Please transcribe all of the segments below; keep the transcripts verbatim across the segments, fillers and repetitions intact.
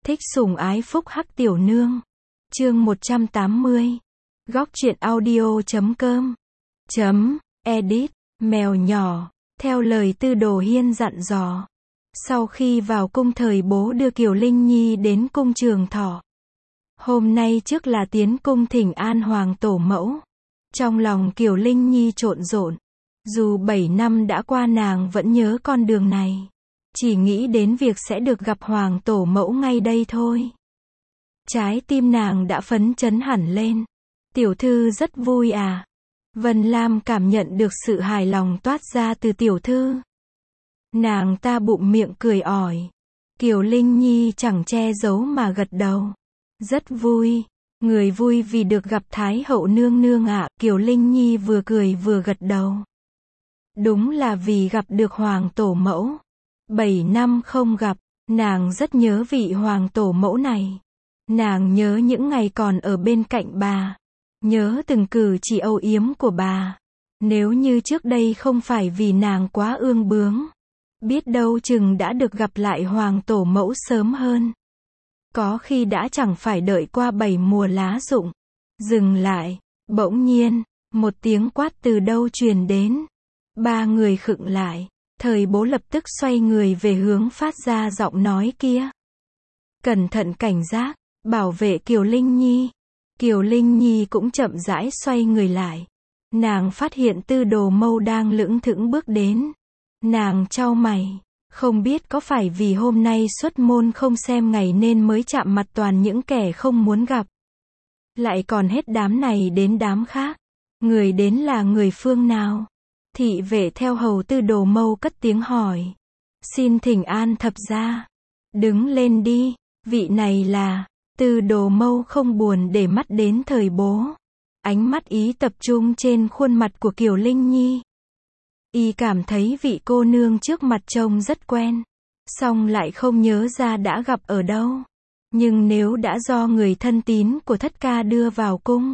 Thích sủng ái phúc hắc tiểu nương. Chương một trăm tám mươi. Góc truyện audio chấm com. Chấm, edit, mèo nhỏ, theo lời Tư Đồ Hiên dặn dò. Sau khi vào cung thời bố đưa Kiều Linh Nhi đến cung Trường Thọ. Hôm nay trước là tiến cung thỉnh an hoàng tổ mẫu. Trong lòng Kiều Linh Nhi trộn rộn. Dù bảy năm đã qua nàng vẫn nhớ con đường này. Chỉ nghĩ đến việc sẽ được gặp hoàng tổ mẫu ngay đây thôi. Trái tim nàng đã phấn chấn hẳn lên. Tiểu thư rất vui à? Vân Lam cảm nhận được sự hài lòng toát ra từ tiểu thư. Nàng ta bụng miệng cười ỏi. Kiều Linh Nhi chẳng che giấu mà gật đầu. Rất vui. Người vui vì được gặp Thái hậu nương nương ạ. Kiều Linh Nhi vừa cười vừa gật đầu. Đúng là vì gặp được hoàng tổ mẫu. Bảy năm không gặp, nàng rất nhớ vị hoàng tổ mẫu này. Nàng nhớ những ngày còn ở bên cạnh bà. Nhớ từng cử chỉ âu yếm của bà. Nếu như trước đây không phải vì nàng quá ương bướng, biết đâu chừng đã được gặp lại hoàng tổ mẫu sớm hơn. Có khi đã chẳng phải đợi qua bảy mùa lá rụng. Dừng lại, bỗng nhiên, một tiếng quát từ đâu truyền đến. Ba người khựng lại. Thời bố lập tức xoay người về hướng phát ra giọng nói kia. Cẩn thận cảnh giác, bảo vệ Kiều Linh Nhi. Kiều Linh Nhi cũng chậm rãi xoay người lại. Nàng phát hiện Tư Đồ Mâu đang lững thững bước đến. Nàng chau mày, không biết có phải vì hôm nay xuất môn không xem ngày nên mới chạm mặt toàn những kẻ không muốn gặp. Lại còn hết đám này đến đám khác. Người đến là người phương nào? Thị vệ theo hầu Tư Đồ Mâu cất tiếng hỏi. Xin thỉnh an thập gia. Đứng lên đi, vị này là... Tư Đồ Mâu không buồn để mắt đến thời bố. Ánh mắt ý tập trung trên khuôn mặt của Kiều Linh Nhi. Y cảm thấy vị cô nương trước mặt trông rất quen. Song lại không nhớ ra đã gặp ở đâu. Nhưng nếu đã do người thân tín của thất ca đưa vào cung,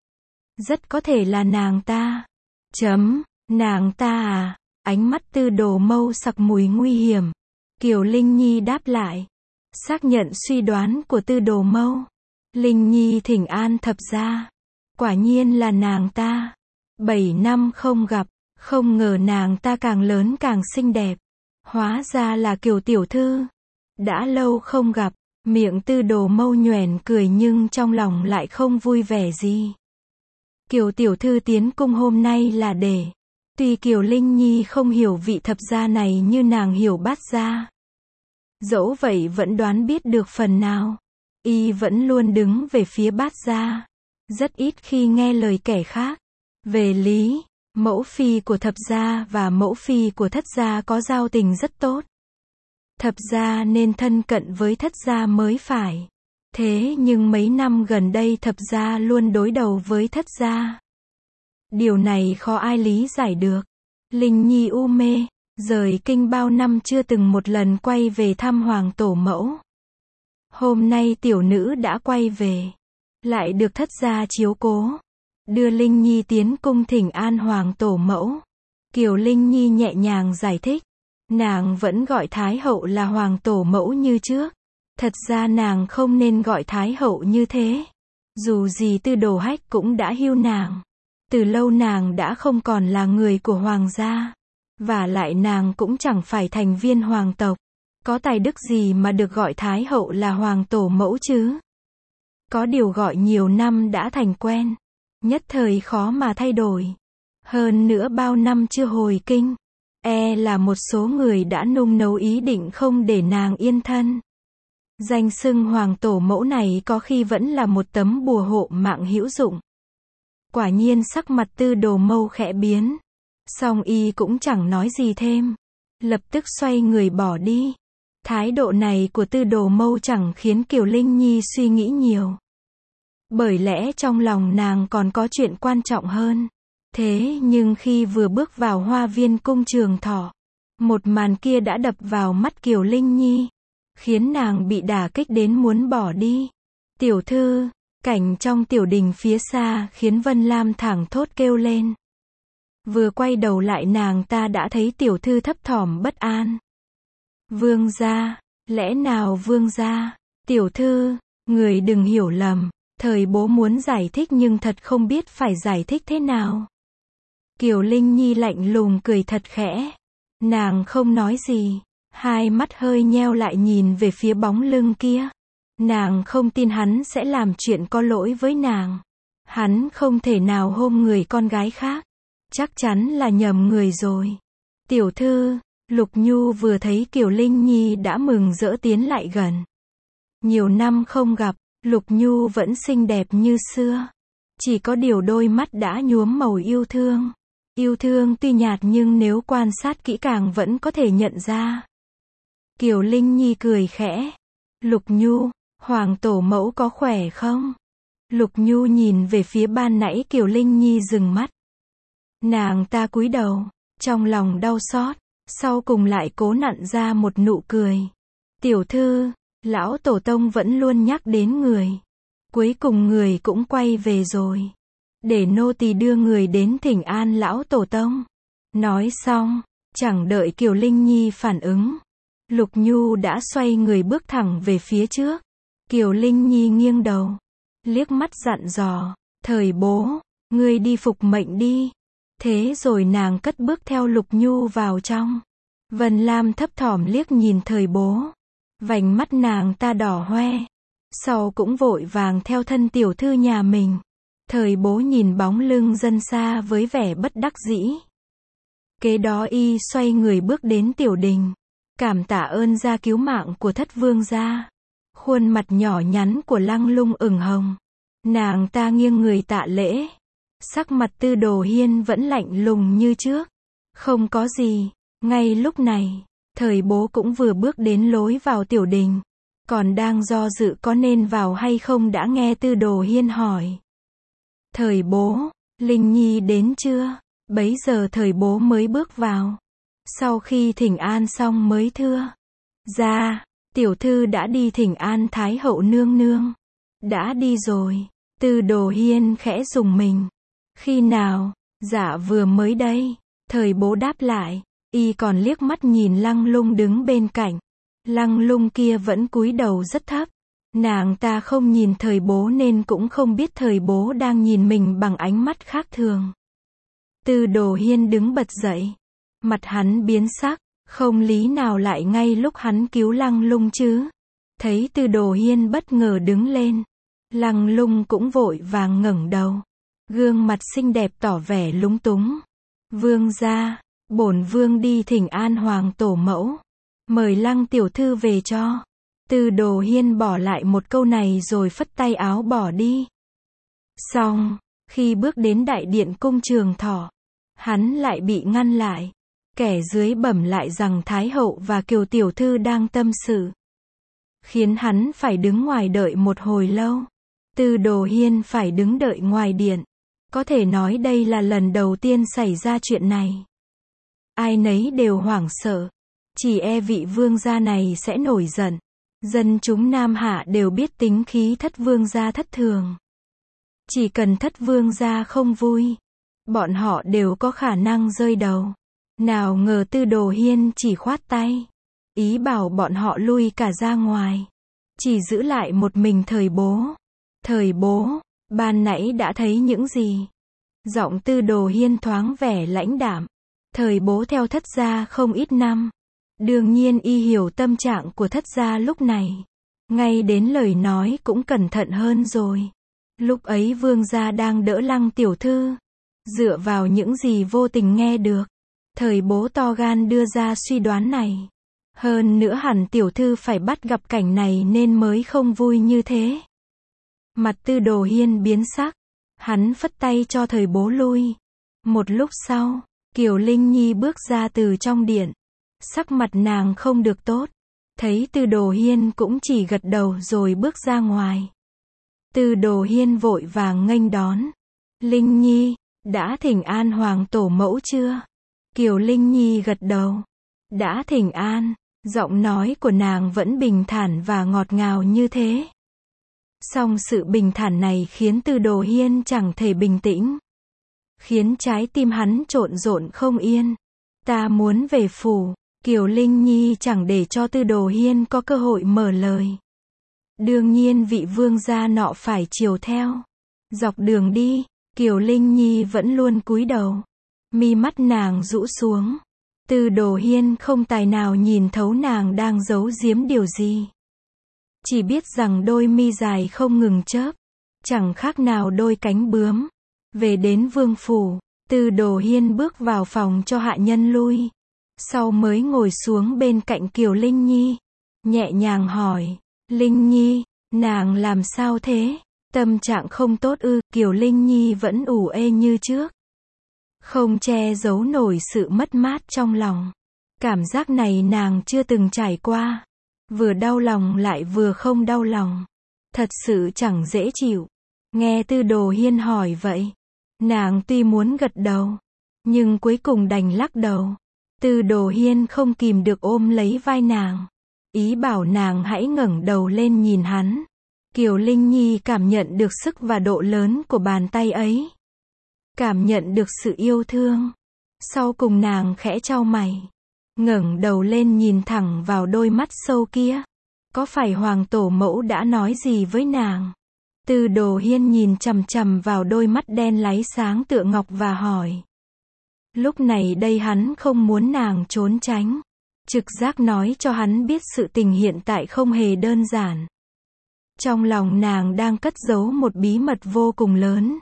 rất có thể là nàng ta. Chấm. Nàng ta à? Ánh mắt Tư Đồ Mâu sặc mùi nguy hiểm. Kiều Linh Nhi đáp lại. Xác nhận suy đoán của Tư Đồ Mâu. Linh Nhi thỉnh an thập gia. Quả nhiên là nàng ta. Bảy năm không gặp, không ngờ nàng ta càng lớn càng xinh đẹp. Hóa ra là Kiều tiểu thư. Đã lâu không gặp, miệng Tư Đồ Mâu nhoẻn cười nhưng trong lòng lại không vui vẻ gì. Kiều tiểu thư tiến cung hôm nay là để... Tuy Kiều Linh Nhi không hiểu vị thập gia này như nàng hiểu bát gia. Dẫu vậy vẫn đoán biết được phần nào. Y vẫn luôn đứng về phía bát gia. Rất ít khi nghe lời kẻ khác. Về lý, mẫu phi của thập gia và mẫu phi của thất gia có giao tình rất tốt. Thập gia nên thân cận với thất gia mới phải. Thế nhưng mấy năm gần đây thập gia luôn đối đầu với thất gia. Điều này khó ai lý giải được. Linh Nhi u mê, rời kinh bao năm chưa từng một lần quay về thăm hoàng tổ mẫu. Hôm nay tiểu nữ đã quay về, lại được thất gia chiếu cố, đưa Linh Nhi tiến cung thỉnh an hoàng tổ mẫu. Kiều Linh Nhi nhẹ nhàng giải thích, nàng vẫn gọi Thái hậu là hoàng tổ mẫu như trước. Thật ra nàng không nên gọi Thái hậu như thế. Dù gì Tư Đồ Hách cũng đã hưu nàng. Từ lâu nàng đã không còn là người của hoàng gia. Và lại nàng cũng chẳng phải thành viên hoàng tộc. Có tài đức gì mà được gọi Thái hậu là hoàng tổ mẫu chứ? Có điều gọi nhiều năm đã thành quen. Nhất thời khó mà thay đổi. Hơn nữa bao năm chưa hồi kinh. E là một số người đã nung nấu ý định không để nàng yên thân. Danh xưng hoàng tổ mẫu này có khi vẫn là một tấm bùa hộ mạng hữu dụng. Quả nhiên sắc mặt Tư Đồ Mâu khẽ biến. Song y cũng chẳng nói gì thêm. Lập tức xoay người bỏ đi. Thái độ này của Tư Đồ Mâu chẳng khiến Kiều Linh Nhi suy nghĩ nhiều. Bởi lẽ trong lòng nàng còn có chuyện quan trọng hơn. Thế nhưng khi vừa bước vào hoa viên cung Trường Thọ, một màn kia đã đập vào mắt Kiều Linh Nhi, khiến nàng bị đả kích đến muốn bỏ đi. Tiểu thư... Cảnh trong tiểu đình phía xa khiến Vân Lam thảng thốt kêu lên. Vừa quay đầu lại nàng ta đã thấy tiểu thư thấp thỏm bất an. Vương gia, lẽ nào vương gia? Tiểu thư, người đừng hiểu lầm, thời bố muốn giải thích nhưng thật không biết phải giải thích thế nào. Kiều Linh Nhi lạnh lùng cười thật khẽ. Nàng không nói gì, hai mắt hơi nheo lại nhìn về phía bóng lưng kia. Nàng không tin hắn sẽ làm chuyện có lỗi với nàng. Hắn không thể nào hôn người con gái khác. Chắc chắn là nhầm người rồi. Tiểu thư, Lục Nhu vừa thấy Kiều Linh Nhi đã mừng rỡ tiến lại gần. Nhiều năm không gặp, Lục Nhu vẫn xinh đẹp như xưa. Chỉ có điều đôi mắt đã nhuốm màu yêu thương. Yêu thương tuy nhạt nhưng nếu quan sát kỹ càng vẫn có thể nhận ra. Kiều Linh Nhi cười khẽ. Lục Nhu, Hoàng tổ mẫu có khỏe không? Lục Nhu nhìn về phía ban nãy Kiều Linh Nhi dừng mắt. Nàng ta cúi đầu, trong lòng đau xót, sau cùng lại cố nặn ra một nụ cười. Tiểu thư, lão tổ tông vẫn luôn nhắc đến người. Cuối cùng người cũng quay về rồi. Để nô tỳ đưa người đến thỉnh an lão tổ tông. Nói xong, chẳng đợi Kiều Linh Nhi phản ứng. Lục Nhu đã xoay người bước thẳng về phía trước. Kiều Linh Nhi nghiêng đầu, liếc mắt dặn dò, thời bố, ngươi đi phục mệnh đi. Thế rồi nàng cất bước theo Lục Nhu vào trong. Vân Lam thấp thỏm liếc nhìn thời bố. Vành mắt nàng ta đỏ hoe. Sau cũng vội vàng theo thân tiểu thư nhà mình. Thời bố nhìn bóng lưng dân xa với vẻ bất đắc dĩ. Kế đó y xoay người bước đến tiểu đình. Cảm tạ ơn gia cứu mạng của thất vương gia. Khuôn mặt nhỏ nhắn của Lăng Lung ửng hồng. Nàng ta nghiêng người tạ lễ. Sắc mặt Tư Đồ Hiên vẫn lạnh lùng như trước. Không có gì. Ngay lúc này, thời bố cũng vừa bước đến lối vào tiểu đình. Còn đang do dự có nên vào hay không đã nghe Tư Đồ Hiên hỏi. Thời bố, Linh Nhi đến chưa? Bấy giờ thời bố mới bước vào. Sau khi thỉnh an xong mới thưa. Dạ, tiểu thư đã đi thỉnh an Thái hậu nương nương. Đã đi rồi. Tư Đồ Hiên khẽ rùng mình. Khi nào? Dạ vừa mới đây. Thời bố đáp lại. Y còn liếc mắt nhìn Lăng Lung đứng bên cạnh. Lăng Lung kia vẫn cúi đầu rất thấp. Nàng ta không nhìn thời bố nên cũng không biết thời bố đang nhìn mình bằng ánh mắt khác thường. Tư Đồ Hiên đứng bật dậy. Mặt hắn biến sắc, không lý nào lại ngay lúc hắn cứu Lăng Lung chứ. Thấy Tư Đồ Hiên bất ngờ đứng lên. Lăng Lung cũng vội vàng ngẩng đầu. Gương mặt xinh đẹp tỏ vẻ lúng túng. Vương gia, bổn vương đi thỉnh an Hoàng tổ mẫu. Mời Lăng tiểu thư về cho. Tư Đồ Hiên bỏ lại một câu này rồi phất tay áo bỏ đi. Xong, khi bước đến đại điện cung Trường Thọ, hắn lại bị ngăn lại. Kẻ dưới bẩm lại rằng Thái hậu và Kiều tiểu thư đang tâm sự. Khiến hắn phải đứng ngoài đợi một hồi lâu. Tư Đồ Hiên phải đứng đợi ngoài điện. Có thể nói đây là lần đầu tiên xảy ra chuyện này. Ai nấy đều hoảng sợ. Chỉ e vị vương gia này sẽ nổi giận. Dân chúng Nam Hạ đều biết tính khí thất vương gia thất thường. Chỉ cần thất vương gia không vui, bọn họ đều có khả năng rơi đầu. Nào ngờ Tư Đồ Hiên chỉ khoát tay. Ý bảo bọn họ lui cả ra ngoài. Chỉ giữ lại một mình thời bố. Thời bố, ban nãy đã thấy những gì? Giọng Tư Đồ Hiên thoáng vẻ lãnh đạm. Thời bố theo thất gia không ít năm. Đương nhiên y hiểu tâm trạng của thất gia lúc này. Ngay đến lời nói cũng cẩn thận hơn rồi. Lúc ấy vương gia đang đỡ Lăng tiểu thư. Dựa vào những gì vô tình nghe được. Thời bố to gan đưa ra suy đoán này. Hơn nữa hẳn tiểu thư phải bắt gặp cảnh này nên mới không vui như thế. Mặt Tư Đồ Hiên biến sắc. Hắn phất tay cho thời bố lui. Một lúc sau, Kiều Linh Nhi bước ra từ trong điện. Sắc mặt nàng không được tốt. Thấy Tư Đồ Hiên cũng chỉ gật đầu rồi bước ra ngoài. Tư Đồ Hiên vội vàng nghênh đón. Linh Nhi, đã thỉnh an Hoàng tổ mẫu chưa? Kiều Linh Nhi gật đầu. Đã thỉnh an. Giọng nói của nàng vẫn bình thản và ngọt ngào như thế. Song sự bình thản này khiến Tư Đồ Hiên chẳng thể bình tĩnh. Khiến trái tim hắn trộn rộn không yên. Ta muốn về phủ. Kiều Linh Nhi chẳng để cho Tư Đồ Hiên có cơ hội mở lời. Đương nhiên vị vương gia nọ phải chiều theo. Dọc đường đi, Kiều Linh Nhi vẫn luôn cúi đầu. Mi mắt nàng rũ xuống. Tư Đồ Hiên không tài nào nhìn thấu nàng đang giấu giếm điều gì. Chỉ biết rằng đôi mi dài không ngừng chớp, chẳng khác nào đôi cánh bướm. Về đến vương phủ, Tư Đồ Hiên bước vào phòng cho hạ nhân lui. Sau mới ngồi xuống bên cạnh Kiều Linh Nhi. Nhẹ nhàng hỏi, Linh Nhi, nàng làm sao thế? Tâm trạng không tốt ư? Kiều Linh Nhi vẫn ủ ê như trước. Không che giấu nổi sự mất mát trong lòng. Cảm giác này nàng chưa từng trải qua. Vừa đau lòng lại vừa không đau lòng. Thật sự chẳng dễ chịu. Nghe Tư Đồ Hiên hỏi vậy, nàng tuy muốn gật đầu, nhưng cuối cùng đành lắc đầu. Tư Đồ Hiên không kìm được ôm lấy vai nàng, ý bảo nàng hãy ngẩng đầu lên nhìn hắn. Kiều Linh Nhi cảm nhận được sức và độ lớn của bàn tay ấy. Cảm nhận được sự yêu thương. Sau cùng nàng khẽ chau mày, ngẩng đầu lên nhìn thẳng vào đôi mắt sâu kia. Có phải Hoàng Tổ Mẫu đã nói gì với nàng? Tư Đồ Hiên nhìn chằm chằm vào đôi mắt đen láy sáng tựa ngọc và hỏi. Lúc này đây hắn không muốn nàng trốn tránh. Trực giác nói cho hắn biết sự tình hiện tại không hề đơn giản. Trong lòng nàng đang cất giấu một bí mật vô cùng lớn.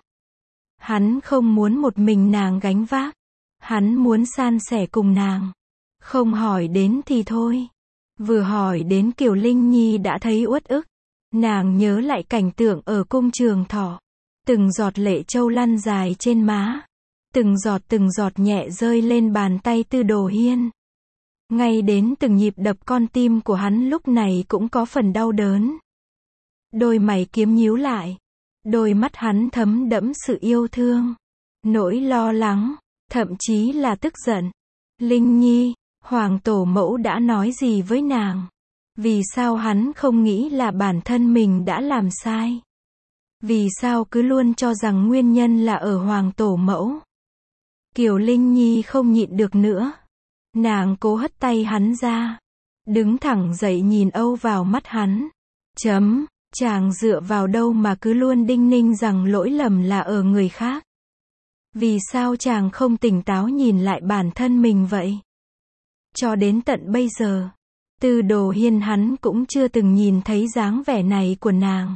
Hắn không muốn một mình nàng gánh vác. Hắn muốn san sẻ cùng nàng. Không hỏi đến thì thôi. Vừa hỏi đến Kiều Linh Nhi đã thấy uất ức. Nàng nhớ lại cảnh tượng ở cung Trường Thọ. Từng giọt lệ châu lăn dài trên má. Từng giọt từng giọt nhẹ rơi lên bàn tay Tư Đồ Hiên. Ngay đến từng nhịp đập con tim của hắn lúc này cũng có phần đau đớn. Đôi mày kiếm nhíu lại. Đôi mắt hắn thấm đẫm sự yêu thương, nỗi lo lắng, thậm chí là tức giận. Linh Nhi, Hoàng Tổ Mẫu đã nói gì với nàng? Vì sao hắn không nghĩ là bản thân mình đã làm sai? Vì sao cứ luôn cho rằng nguyên nhân là ở Hoàng Tổ Mẫu? Kiều Linh Nhi không nhịn được nữa. Nàng cố hất tay hắn ra. Đứng thẳng dậy nhìn âu vào mắt hắn. Chấm, chàng dựa vào đâu mà cứ luôn đinh ninh rằng lỗi lầm là ở người khác? Vì sao chàng không tỉnh táo nhìn lại bản thân mình vậy? Cho đến tận bây giờ, Tư Đồ Hiên hắn cũng chưa từng nhìn thấy dáng vẻ này của nàng.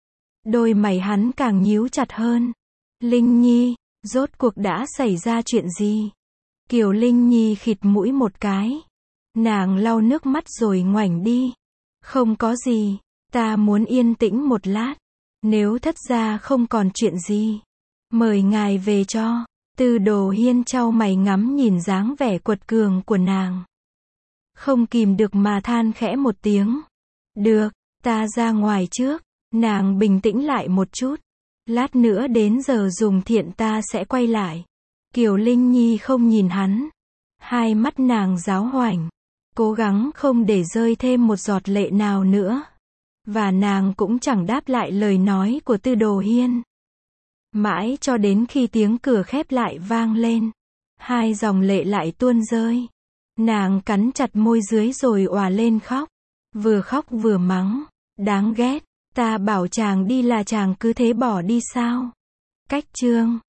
Đôi mày hắn càng nhíu chặt hơn. Linh Nhi, rốt cuộc đã xảy ra chuyện gì? Kiều Linh Nhi khịt mũi một cái. Nàng lau nước mắt rồi ngoảnh đi. Không có gì, ta muốn yên tĩnh một lát. Nếu thất gia không còn chuyện gì, mời ngài về cho. Tư Đồ Hiên chau mày ngắm nhìn dáng vẻ quật cường của nàng. Không kìm được mà than khẽ một tiếng. Được, ta ra ngoài trước. Nàng bình tĩnh lại một chút. Lát nữa đến giờ dùng thiện ta sẽ quay lại. Kiều Linh Nhi không nhìn hắn. Hai mắt nàng giáo hoảnh. Cố gắng không để rơi thêm một giọt lệ nào nữa. Và nàng cũng chẳng đáp lại lời nói của Tư Đồ Hiên. Mãi cho đến khi tiếng cửa khép lại vang lên. Hai dòng lệ lại tuôn rơi. Nàng cắn chặt môi dưới rồi òa lên khóc. Vừa khóc vừa mắng. Đáng ghét, ta bảo chàng đi là chàng cứ thế bỏ đi sao? Cách chương